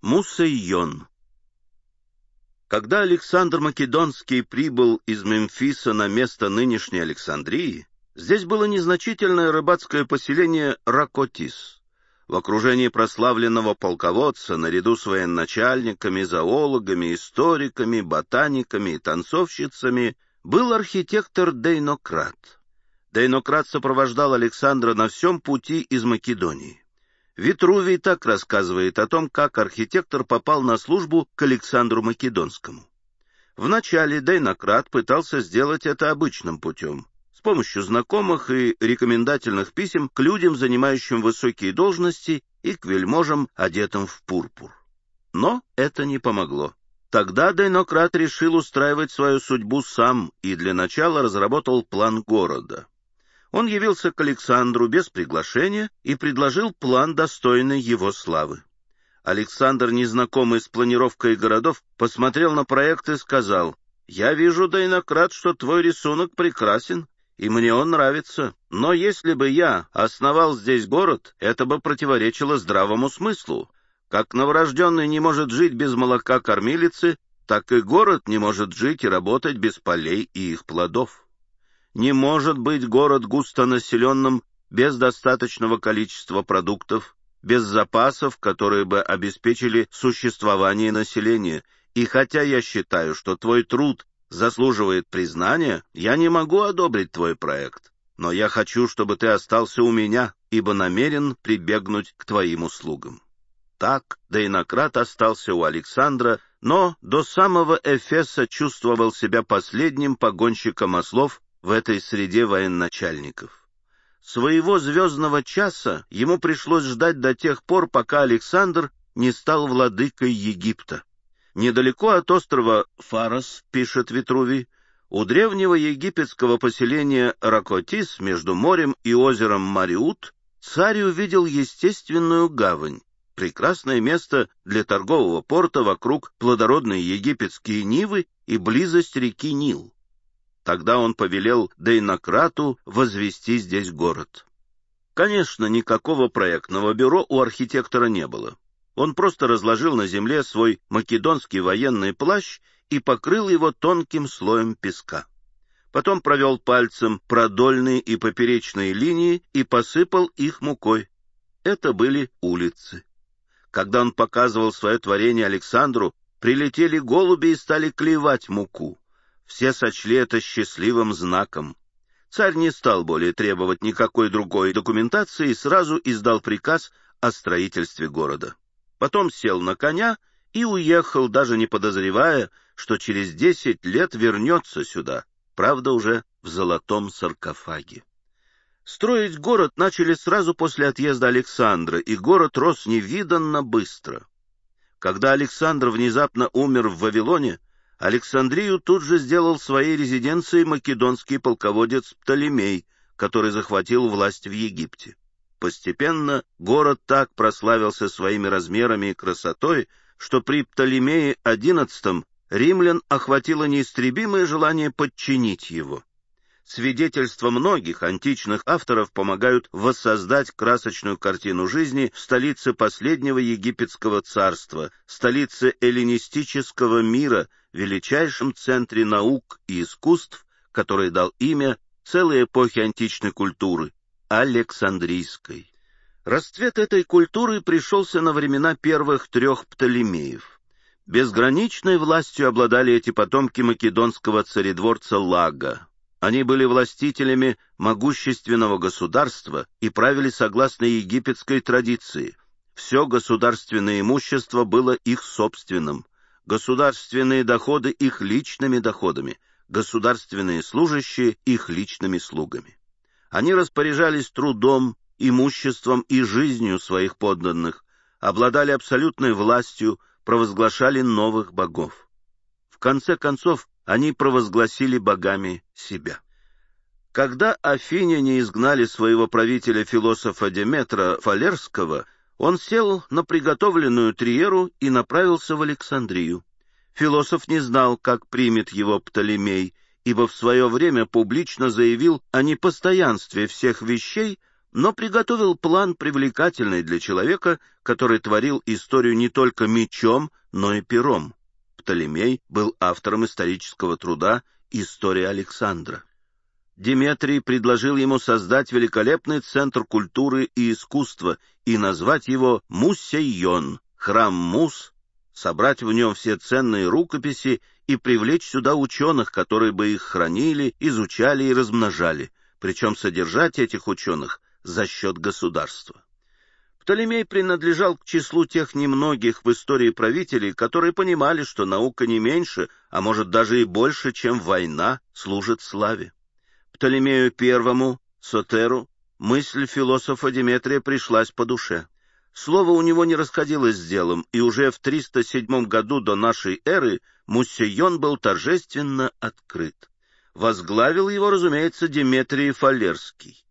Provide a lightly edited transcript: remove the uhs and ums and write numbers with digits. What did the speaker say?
Мусейон. Когда Александр Македонский прибыл из Мемфиса на место нынешней Александрии, здесь было незначительное рыбацкое поселение Ракотис. В окружении прославленного полководца, наряду с военачальниками, зоологами, историками, ботаниками и танцовщицами, был архитектор Дейнократ. Дейнократ сопровождал Александра на всем пути из Македонии. Витрувий так рассказывает о том, как архитектор попал на службу к Александру Македонскому. Вначале Дейнократ пытался сделать это обычным путем, с помощью знакомых и рекомендательных писем к людям, занимающим высокие должности, и к вельможам, одетым в пурпур. Но это не помогло. Тогда Дейнократ решил устраивать свою судьбу сам и для начала разработал план города. Он явился к Александру без приглашения и предложил план, достойный его славы. Александр, незнакомый с планировкой городов, посмотрел на проект и сказал: «Я вижу, Дейнократ, что твой рисунок прекрасен, и мне он нравится. Но если бы я основал здесь город, это бы противоречило здравому смыслу. Как новорожденный не может жить без молока кормилицы, так и город не может жить и работать без полей и их плодов. Не может быть город густонаселенным без достаточного количества продуктов, без запасов, которые бы обеспечили существование населения. И хотя я считаю, что твой труд заслуживает признания, я не могу одобрить твой проект. Но я хочу, чтобы ты остался у меня, ибо намерен прибегнуть к твоим услугам». Так Дейнократ остался у Александра, но до самого Эфеса чувствовал себя последним погонщиком ослов в этой среде военачальников. Своего звездного часа ему пришлось ждать до тех пор, пока Александр не стал владыкой Египта. Недалеко от острова Фарос, пишет Витрувий, у древнего египетского поселения Ракотис между морем и озером Мариут царь увидел естественную гавань, прекрасное место для торгового порта вокруг плодородные египетские нивы и близость реки Нил. Тогда он повелел Дейнократу возвести здесь город. Конечно, никакого проектного бюро у архитектора не было. Он просто разложил на земле свой македонский военный плащ и покрыл его тонким слоем песка. Потом провел пальцем продольные и поперечные линии и посыпал их мукой. Это были улицы. Когда он показывал свое творение Александру, прилетели голуби и стали клевать муку. Все сочли это счастливым знаком. Царь не стал более требовать никакой другой документации и сразу издал приказ о строительстве города. Потом сел на коня и уехал, даже не подозревая, что через 10 лет вернется сюда, правда, уже в золотом саркофаге. Строить город начали сразу после отъезда Александра, и город рос невиданно быстро. Когда Александр внезапно умер в Вавилоне, Александрию тут же сделал своей резиденцией македонский полководец Птолемей, который захватил власть в Египте. Постепенно город так прославился своими размерами и красотой, что при Птолемее XI римлян охватило неистребимое желание подчинить его. Свидетельства многих античных авторов помогают воссоздать красочную картину жизни в столице последнего египетского царства, столице эллинистического мира, величайшем центре наук и искусств, который дал имя целой эпохе античной культуры — Александрийской. Расцвет этой культуры пришелся на времена первых 3 Птолемеев. Безграничной властью обладали эти потомки македонского царедворца Лага. Они были властителями могущественного государства и правили согласно египетской традиции. Все государственное имущество было их собственным, государственные доходы их личными доходами, государственные служащие их личными слугами. Они распоряжались трудом, имуществом и жизнью своих подданных, обладали абсолютной властью, провозглашали новых богов. В конце концов, они провозгласили богами себя. Когда афиняне изгнали своего правителя-философа Деметра Фалерского, он сел на приготовленную триеру и направился в Александрию. Философ не знал, как примет его Птолемей, ибо в свое время публично заявил о непостоянстве всех вещей, но приготовил план, привлекательный для человека, который творил историю не только мечом, но и пером. Птолемей был автором исторического труда «История Александра». Деметрий предложил ему создать великолепный центр культуры и искусства и назвать его Муссейон, храм Мус, собрать в нем все ценные рукописи и привлечь сюда ученых, которые бы их хранили, изучали и размножали, причем содержать этих ученых за счет государства. Птолемей принадлежал к числу тех немногих в истории правителей, которые понимали, что наука не меньше, а может даже и больше, чем война, служит славе. Птолемею I, Сотеру, мысль философа Деметрия пришлась по душе. Слово у него не расходилось с делом, и уже в 307 году до нашей эры Муссейон был торжественно открыт. Возглавил его, разумеется, Деметрий Фалерский.